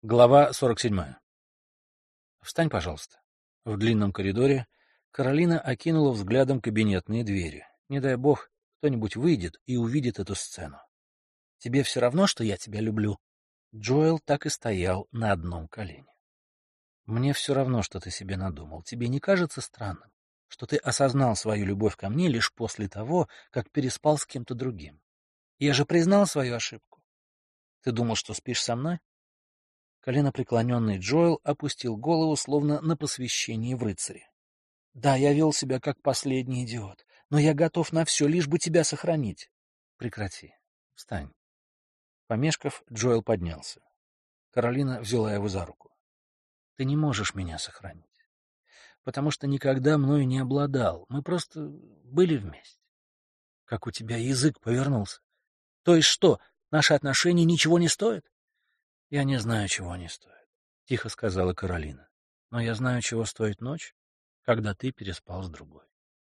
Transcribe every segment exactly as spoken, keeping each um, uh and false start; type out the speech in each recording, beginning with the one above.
Глава сорок седьмая. «Встань, пожалуйста». В длинном коридоре Каролина окинула взглядом кабинетные двери. Не дай бог, кто-нибудь выйдет и увидит эту сцену. «Тебе все равно, что я тебя люблю?» Джоэл так и стоял на одном колене. «Мне все равно, что ты себе надумал. Тебе не кажется странным, что ты осознал свою любовь ко мне лишь после того, как переспал с кем-то другим? Я же признал свою ошибку. Ты думал, что спишь со мной?» Коленопреклоненный Джоэл опустил голову, словно на посвящении в рыцаре. «Да, я вел себя как последний идиот, но я готов на все, лишь бы тебя сохранить». «Прекрати. Встань». Помешков, Джоэл поднялся. Каролина взяла его за руку. «Ты не можешь меня сохранить, потому что никогда мною не обладал. Мы просто были вместе. Как у тебя язык повернулся. То есть что, наши отношения ничего не стоят?» «Я не знаю, чего они стоят», — тихо сказала Каролина. «Но я знаю, чего стоит ночь, когда ты переспал с другой».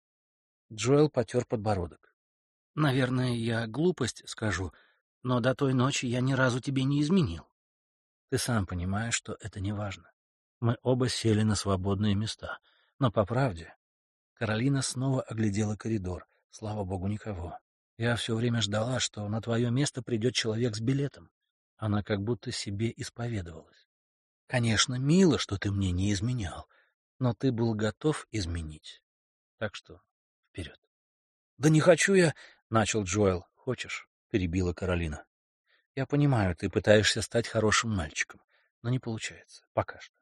Джоэл потер подбородок. «Наверное, я глупость скажу, но до той ночи я ни разу тебе не изменил. Ты сам понимаешь, что это не важно. Мы оба сели на свободные места. Но по правде...» Каролина снова оглядела коридор. Слава богу, никого. «Я все время ждала, что на твое место придет человек с билетом». Она как будто себе исповедовалась. «Конечно, мило, что ты мне не изменял, но ты был готов изменить. Так что вперед». «Да не хочу я...» — начал Джоэл. «Хочешь?» — перебила Каролина. «Я понимаю, ты пытаешься стать хорошим мальчиком, но не получается. Пока что.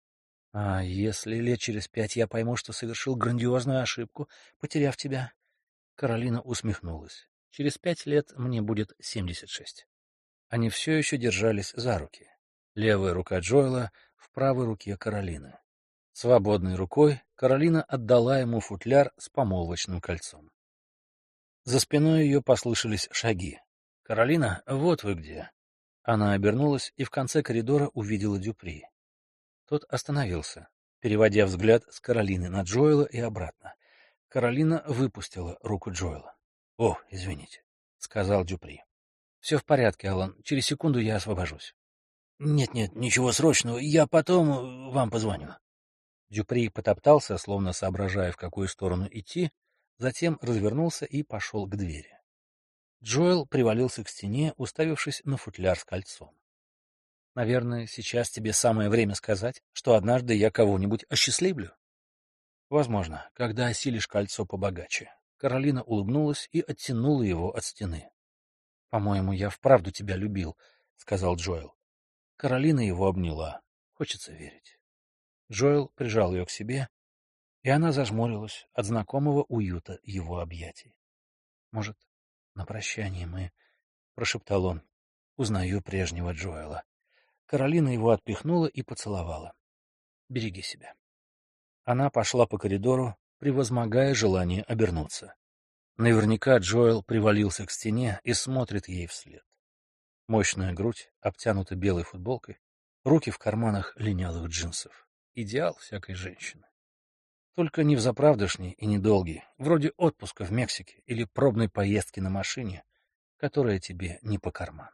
А если лет через пять я пойму, что совершил грандиозную ошибку, потеряв тебя?» Каролина усмехнулась. «Через пять лет мне будет семьдесят шесть». Они все еще держались за руки. Левая рука Джоэла в правой руке Каролины. Свободной рукой Каролина отдала ему футляр с помолвочным кольцом. За спиной ее послышались шаги. «Каролина, вот вы где». Она обернулась и в конце коридора увидела Дюпри. Тот остановился, переводя взгляд с Каролины на Джоэла и обратно. Каролина выпустила руку Джоэла. «О, извините», — сказал Дюпри. «Все в порядке, Алан. Через секунду я освобожусь». «Нет-нет, ничего срочного. Я потом вам позвоню». Дюпри потоптался, словно соображая, в какую сторону идти, затем развернулся и пошел к двери. Джоэл привалился к стене, уставившись на футляр с кольцом. «Наверное, сейчас тебе самое время сказать, что однажды я кого-нибудь осчастливлю». «Возможно, когда осилишь кольцо побогаче». Каролина улыбнулась и оттянула его от стены. «По-моему, я вправду тебя любил», — сказал Джоэл. Каролина его обняла. Хочется верить. Джоэл прижал ее к себе, и она зажмурилась от знакомого уюта его объятий. «Может, на прощание мы...» — прошептал он. «Узнаю прежнего Джоэла». Каролина его отпихнула и поцеловала. «Береги себя». Она пошла по коридору, превозмогая желание обернуться. Наверняка Джоэл привалился к стене и смотрит ей вслед. Мощная грудь, обтянута белой футболкой, руки в карманах линялых джинсов. Идеал всякой женщины. Только не взаправдошний и недолгий, вроде отпуска в Мексике или пробной поездки на машине, которая тебе не по карману.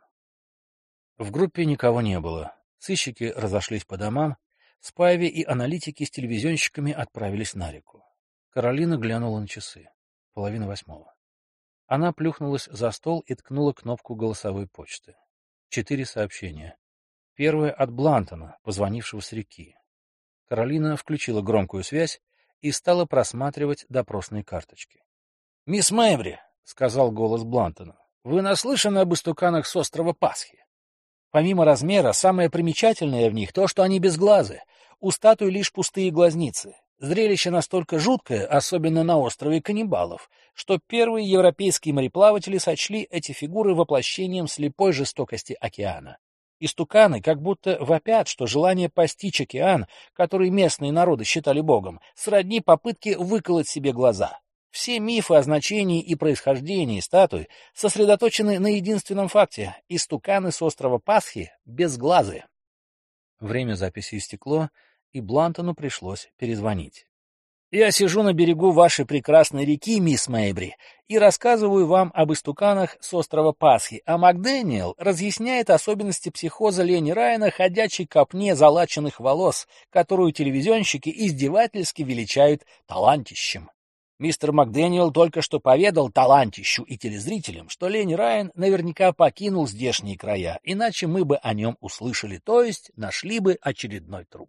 В группе никого не было. Сыщики разошлись по домам, Спайви и аналитики с телевизионщиками отправились на реку. Каролина глянула на часы. Половина восьмого. Она плюхнулась за стол и ткнула кнопку голосовой почты. Четыре сообщения. Первое от Блантона, позвонившего с реки. Каролина включила громкую связь и стала просматривать допросные карточки. — Мисс Мэйбри, — сказал голос Блантона, — вы наслышаны об истуканах с острова Пасхи? Помимо размера, самое примечательное в них то, что они безглазы. У статуи лишь пустые глазницы. Зрелище настолько жуткое, особенно на острове Каннибалов, что первые европейские мореплаватели сочли эти фигуры воплощением слепой жестокости океана. Истуканы как будто вопят, что желание постичь океан, который местные народы считали богом, сродни попытке выколоть себе глаза. Все мифы о значении и происхождении статуи сосредоточены на единственном факте — истуканы с острова Пасхи безглазые. Время записи истекло, и Блантону пришлось перезвонить. Я сижу на берегу вашей прекрасной реки, мисс Мэйбри, и рассказываю вам об истуканах с острова Пасхи, а МакДэниел разъясняет особенности психоза Лени Райана ходячей копне залаченных волос, которую телевизионщики издевательски величают талантищем. Мистер МакДэниел только что поведал талантищу и телезрителям, что Лени Райан наверняка покинул здешние края, иначе мы бы о нем услышали, то есть нашли бы очередной труп.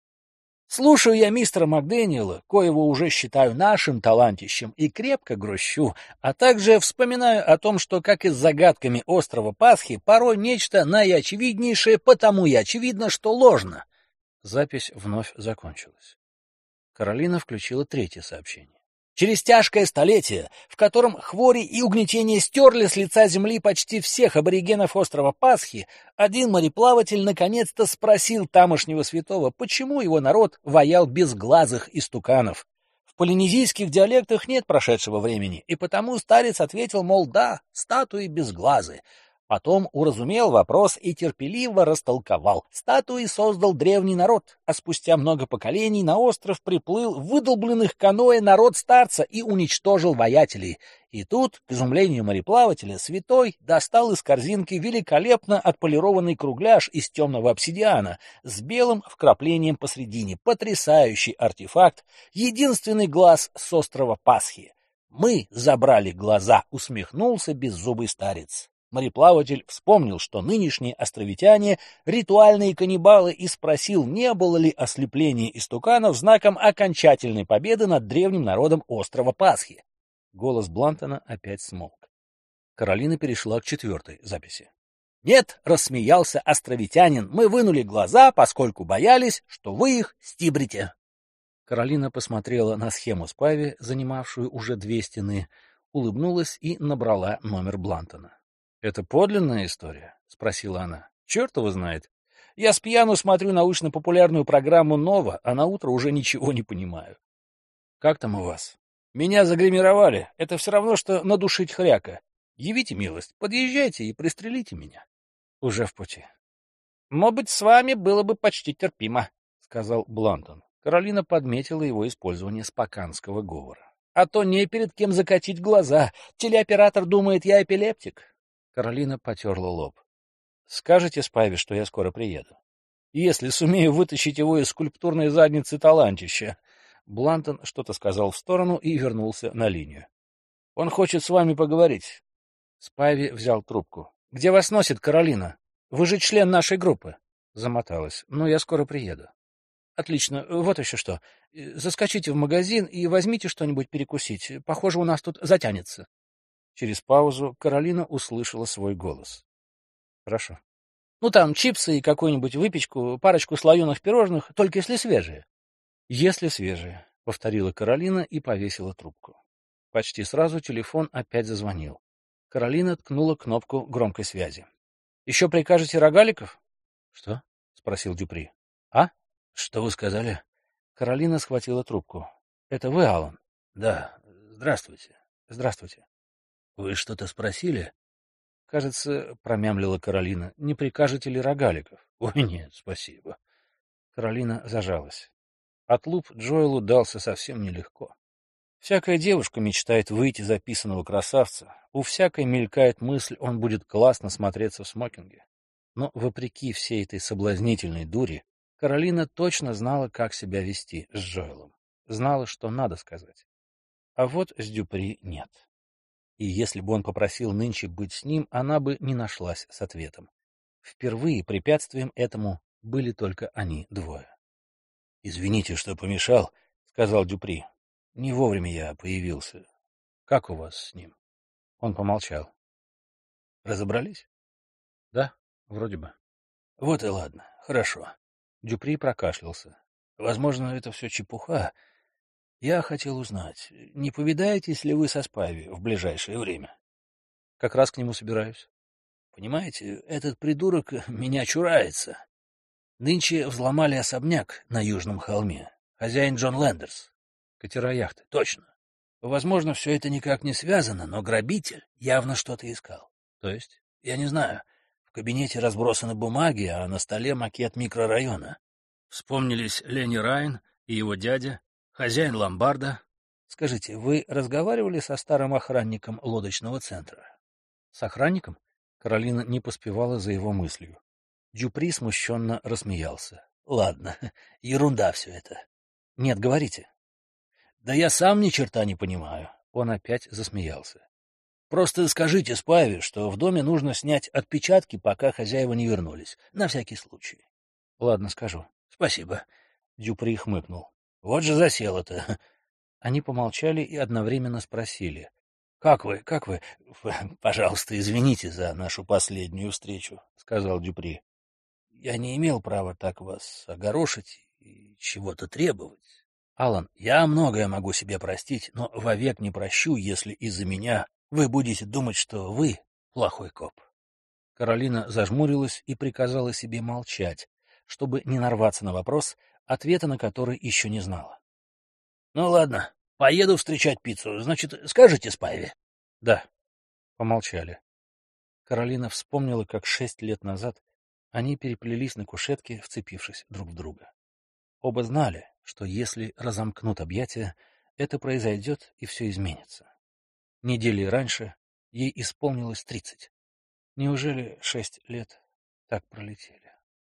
Слушаю я мистера МакДэниела, коего уже считаю нашим талантищем, и крепко грущу, а также вспоминаю о том, что, как и с загадками острова Пасхи, порой нечто наиочевиднейшее, потому и очевидно, что ложно. Запись вновь закончилась. Каролина включила третье сообщение. Через тяжкое столетие, в котором хвори и угнетение стерли с лица земли почти всех аборигенов острова Пасхи, один мореплаватель наконец-то спросил тамошнего святого, почему его народ ваял безглазых истуканов. В полинезийских диалектах нет прошедшего времени, и потому старец ответил, мол, да, статуи безглазы. Потом уразумел вопрос и терпеливо растолковал. Статуи создал древний народ, а спустя много поколений на остров приплыл выдолбленных каноэ народ старца и уничтожил воятелей. И тут, к изумлению мореплавателя, святой достал из корзинки великолепно отполированный кругляш из темного обсидиана с белым вкраплением посредине. Потрясающий артефакт, единственный глаз с острова Пасхи. «Мы забрали глаза», — усмехнулся беззубый старец. Мореплаватель вспомнил, что нынешние островитяне — ритуальные каннибалы, и спросил, не было ли ослепление истуканов знаком окончательной победы над древним народом острова Пасхи. Голос Блантона опять смолк. Каролина перешла к четвертой записи. «Нет», — рассмеялся островитянин, — «мы вынули глаза, поскольку боялись, что вы их стибрите». Каролина посмотрела на схему Спави, занимавшую уже две стены, улыбнулась и набрала номер Блантона. «Это подлинная история?» — спросила она. «Черт его знает. Я с пьяну смотрю научно-популярную программу «Нова», а на утро уже ничего не понимаю». «Как там у вас?» «Меня загримировали. Это все равно, что надушить хряка. Явите милость, подъезжайте и пристрелите меня». «Уже в пути». «Может быть, с вами было бы почти терпимо», — сказал Блантон. Каролина подметила его использование споканского говора. «А то не перед кем закатить глаза. Телеоператор думает, я эпилептик». Каролина потерла лоб. «Скажете Спайве, что я скоро приеду? Если сумею вытащить его из скульптурной задницы талантища». Блантон что-то сказал в сторону и вернулся на линию. «Он хочет с вами поговорить». Спайви взял трубку. «Где вас носит, Каролина? Вы же член нашей группы». Замоталась. «Ну, я скоро приеду». «Отлично. Вот еще что. Заскочите в магазин и возьмите что-нибудь перекусить. Похоже, у нас тут затянется». Через паузу Каролина услышала свой голос. «Хорошо. Ну, там чипсы и какую-нибудь выпечку, парочку слоеных пирожных, только если свежие». «Если свежие», — повторила Каролина и повесила трубку. Почти сразу телефон опять зазвонил. Каролина ткнула кнопку громкой связи. «Еще прикажете рогаликов?» «Что?» — спросил Дюпри. «А? Что вы сказали?» Каролина схватила трубку. «Это вы, Алан?» «Да. Здравствуйте». «Здравствуйте». «Вы что-то спросили?» «Кажется, — промямлила Каролина, — не прикажете ли рогаликов?» «Ой, нет, спасибо». Каролина зажалась. Отлуп Джоэлу дался совсем нелегко. Всякая девушка мечтает выйти за писаного красавца, у всякой мелькает мысль, он будет классно смотреться в смокинге. Но, вопреки всей этой соблазнительной дури, Каролина точно знала, как себя вести с Джоэлом. Знала, что надо сказать. А вот с Дюпри нет. И если бы он попросил нынче быть с ним, она бы не нашлась с ответом. Впервые препятствием этому были только они двое. — Извините, что помешал, — сказал Дюпри. — Не вовремя я появился. Как у вас с ним? Он помолчал. — Разобрались? — Да, вроде бы. — Вот и ладно, хорошо. Дюпри прокашлялся. — Возможно, это все чепуха. Я хотел узнать, не повидаетесь ли вы со Спайви в ближайшее время? — Как раз к нему собираюсь. — Понимаете, этот придурок меня чурается. Нынче взломали особняк на Южном холме. Хозяин Джон Лендерс. Катера яхты, точно. Возможно, все это никак не связано, но грабитель явно что-то искал. То есть? Я не знаю. В кабинете разбросаны бумаги, а на столе макет микрорайона. Вспомнились Лени Райан и его дядя. хозяин ломбарда. Скажите, вы разговаривали со старым охранником лодочного центра? С охранником? Каролина не поспевала за его мыслью. Дюпри смущенно рассмеялся. Ладно, ерунда все это. Нет, говорите. Да я сам ни черта не понимаю. Он опять засмеялся. Просто скажите Спайве, что в доме нужно снять отпечатки, пока хозяева не вернулись. На всякий случай. Ладно, скажу. Спасибо. Дюпри хмыкнул. Вот же засел-то. Они помолчали и одновременно спросили. — Как вы, как вы? — Пожалуйста, извините за нашу последнюю встречу, — сказал Дюпри. — Я не имел права так вас огорошить и чего-то требовать. Алан, я многое могу себе простить, но вовек не прощу, если из-за меня вы будете думать, что вы плохой коп. Каролина зажмурилась и приказала себе молчать, чтобы не нарваться на вопрос, ответа на который еще не знала. — Ну ладно, поеду встречать пиццу. Значит, скажете Спайве? — Да. Помолчали. Каролина вспомнила, как шесть лет назад они переплелись на кушетке, вцепившись друг в друга. Оба знали, что если разомкнут объятия, это произойдет и все изменится. Недели раньше ей исполнилось тридцать. Неужели шесть лет так пролетели?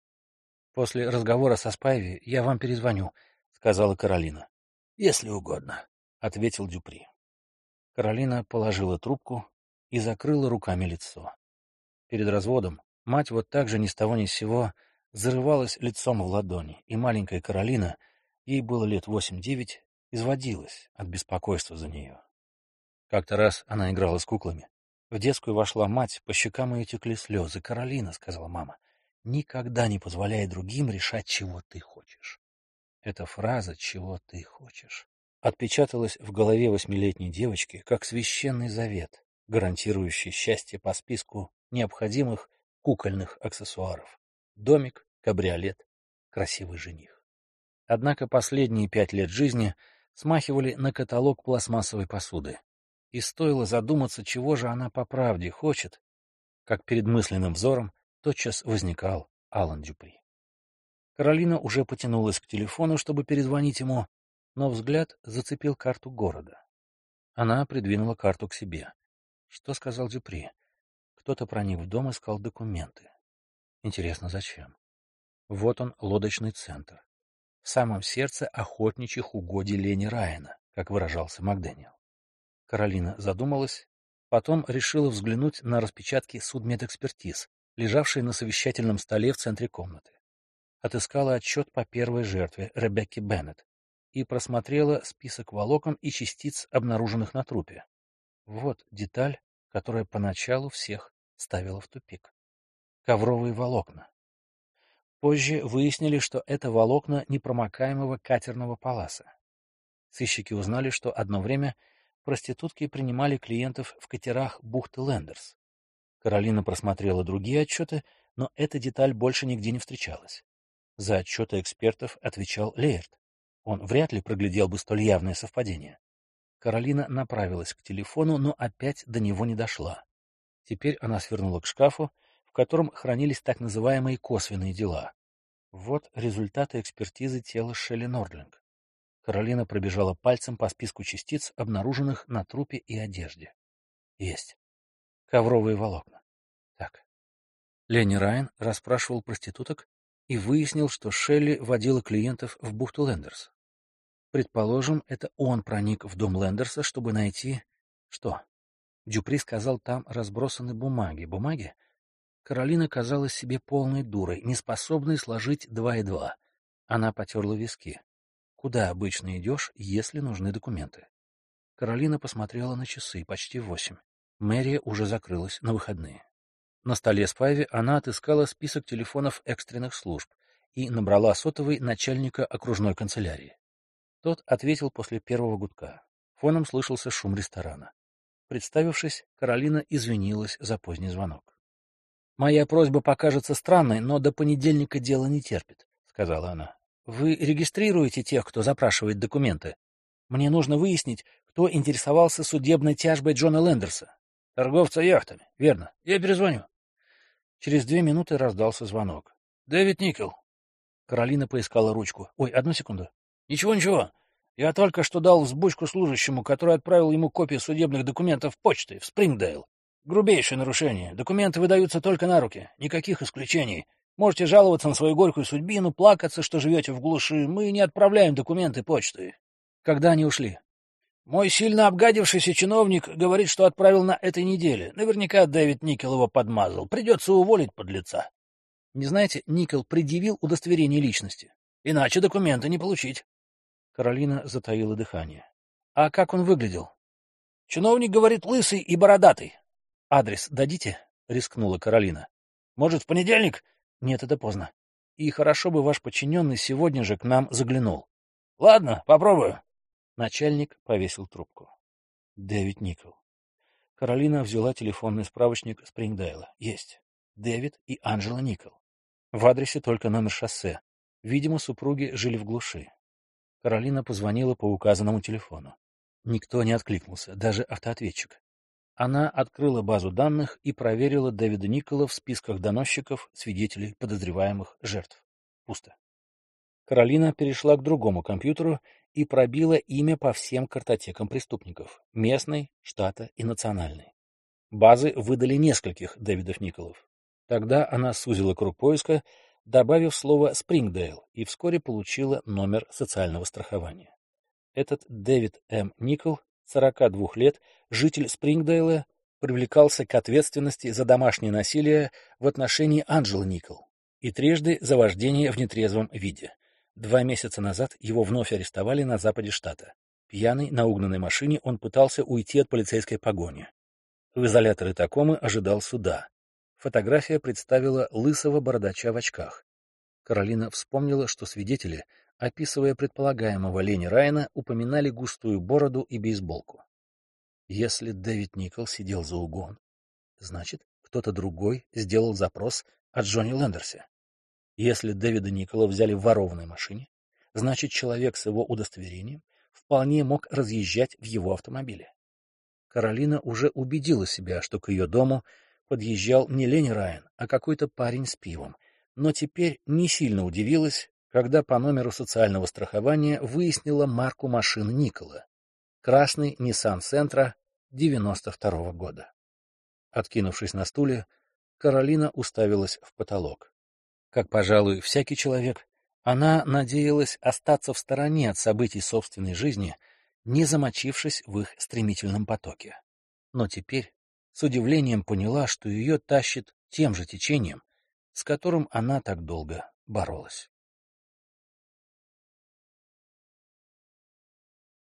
— После разговора со Спайви я вам перезвоню, — сказала Каролина. — Если угодно, — ответил Дюпри. Каролина положила трубку и закрыла руками лицо. Перед разводом мать вот так же ни с того ни с сего зарывалась лицом в ладони, и маленькая Каролина, ей было лет восемь-девять, изводилась от беспокойства за нее. Как-то раз она играла с куклами. В детскую вошла мать, по щекам ее текли слезы. — Каролина, — сказала мама, — никогда не позволяй другим решать, чего ты хочешь. Эта фраза «чего ты хочешь» отпечаталась в голове восьмилетней девочки как священный завет, гарантирующий счастье по списку необходимых кукольных аксессуаров. Домик, кабриолет, красивый жених. Однако последние пять лет жизни смахивали на каталог пластмассовой посуды. И стоило задуматься, чего же она по правде хочет, как перед мысленным взором тотчас возникал Алан Дюпри. Каролина уже потянулась к телефону, чтобы перезвонить ему, но взгляд зацепил карту города. Она придвинула карту к себе. Что сказал Дюпри? Кто-то проник в дом и искал документы. Интересно, зачем? Вот он, лодочный центр. В самом сердце охотничьих угодий Лени Райана, как выражался Макдэниел. Каролина задумалась, потом решила взглянуть на распечатки судмедэкспертиз, лежавшие на совещательном столе в центре комнаты. Отыскала отчет по первой жертве, Ребекке Беннет, и просмотрела список волокон и частиц, обнаруженных на трупе. Вот деталь, которая поначалу всех ставила в тупик. Ковровые волокна. Позже выяснили, что это волокна непромокаемого катерного паласа. Сыщики узнали, что одно время проститутки принимали клиентов в катерах бухты Лендерс. Каролина просмотрела другие отчеты, но эта деталь больше нигде не встречалась. За отчеты экспертов отвечал Лейерт. Он вряд ли проглядел бы столь явное совпадение. Каролина направилась к телефону, но опять до него не дошла. Теперь она свернула к шкафу, в котором хранились так называемые косвенные дела. Вот результаты экспертизы тела Шелли Нордлинг. Каролина пробежала пальцем по списку частиц, обнаруженных на трупе и одежде. Есть. Ковровые волокна. Так. Ленни Райан расспрашивал проституток и выяснил, что Шелли водила клиентов в бухту Лендерс. Предположим, это он проник в дом Лендерса, чтобы найти... Что? Дюпри сказал, там разбросаны бумаги. Бумаги? Каролина казалась себе полной дурой, неспособной сложить два и два. Она потерла виски. Куда обычно идешь, если нужны документы? Каролина посмотрела на часы, почти восемь. Мэрия уже закрылась на выходные. На столе Спайви она отыскала список телефонов экстренных служб и набрала сотовый начальника окружной канцелярии. Тот ответил после первого гудка. Фоном слышался шум ресторана. Представившись, Каролина извинилась за поздний звонок. «Моя просьба покажется странной, но до понедельника дело не терпит», — сказала она. «Вы регистрируете тех, кто запрашивает документы? Мне нужно выяснить, кто интересовался судебной тяжбой Джона Лендерса. Торговца яхтами, верно. Я перезвоню». Через две минуты раздался звонок. «Дэвид Никел». Каролина поискала ручку. «Ой, одну секунду». «Ничего, ничего». Я только что дал взбучку служащему, который отправил ему копии судебных документов почтой в Спрингдейл. Грубейшее нарушение. Документы выдаются только на руки. Никаких исключений. Можете жаловаться на свою горькую судьбину, плакаться, что живете в глуши. Мы не отправляем документы почтой. Когда они ушли? Мой сильно обгадившийся чиновник говорит, что отправил на этой неделе. Наверняка Дэвид Никел его подмазал. Придется уволить подлеца. Не знаете, Никел предъявил удостоверение личности. Иначе документы не получить. Каролина затаила дыхание. А как он выглядел? Чиновник говорит, лысый и бородатый. Адрес дадите? Рискнула Каролина. Может, в понедельник? Нет, это поздно. И хорошо бы ваш подчиненный сегодня же к нам заглянул. Ладно, попробую. Начальник повесил трубку. Дэвид Никел. Каролина взяла телефонный справочник Спрингдейла. Есть. Дэвид и Анджела Никел. В адресе только номер шоссе. Видимо, супруги жили в глуши. Каролина позвонила по указанному телефону. Никто не откликнулся, даже автоответчик. Она открыла базу данных и проверила Дэвида Никела в списках доносчиков, свидетелей, подозреваемых, жертв. Пусто. Каролина перешла к другому компьютеру и пробила имя по всем картотекам преступников — местной, штата и национальной. Базы выдали нескольких Дэвидов Никелов. Тогда она сузила круг поиска, добавив слово «Спрингдейл», и вскоре получила номер социального страхования. Этот Дэвид М. Никел, сорока двух лет, житель Спрингдейла, привлекался к ответственности за домашнее насилие в отношении Анджелы Никел и трижды за вождение в нетрезвом виде. Два месяца назад его вновь арестовали на западе штата. Пьяный на угнанной машине он пытался уйти от полицейской погони. В изоляторе Такомы ожидал суда. Фотография представила лысого бородача в очках. Каролина вспомнила, что свидетели, описывая предполагаемого Лени Райана, упоминали густую бороду и бейсболку. Если Дэвид Никел сидел за угон, значит, кто-то другой сделал запрос о Джонни Лендерсе. Если Дэвида Никела взяли в ворованной машине, значит, человек с его удостоверением вполне мог разъезжать в его автомобиле. Каролина уже убедила себя, что к ее дому подъезжал не Лени Райан, а какой-то парень с пивом, но теперь не сильно удивилась, когда по номеру социального страхования выяснила марку машины Никела. Красный Nissan Sentra девяносто второго года. Откинувшись на стуле, Каролина уставилась в потолок. Как, пожалуй, всякий человек, она надеялась остаться в стороне от событий собственной жизни, не замочившись в их стремительном потоке. Но теперь с удивлением поняла, что ее тащит тем же течением, с которым она так долго боролась.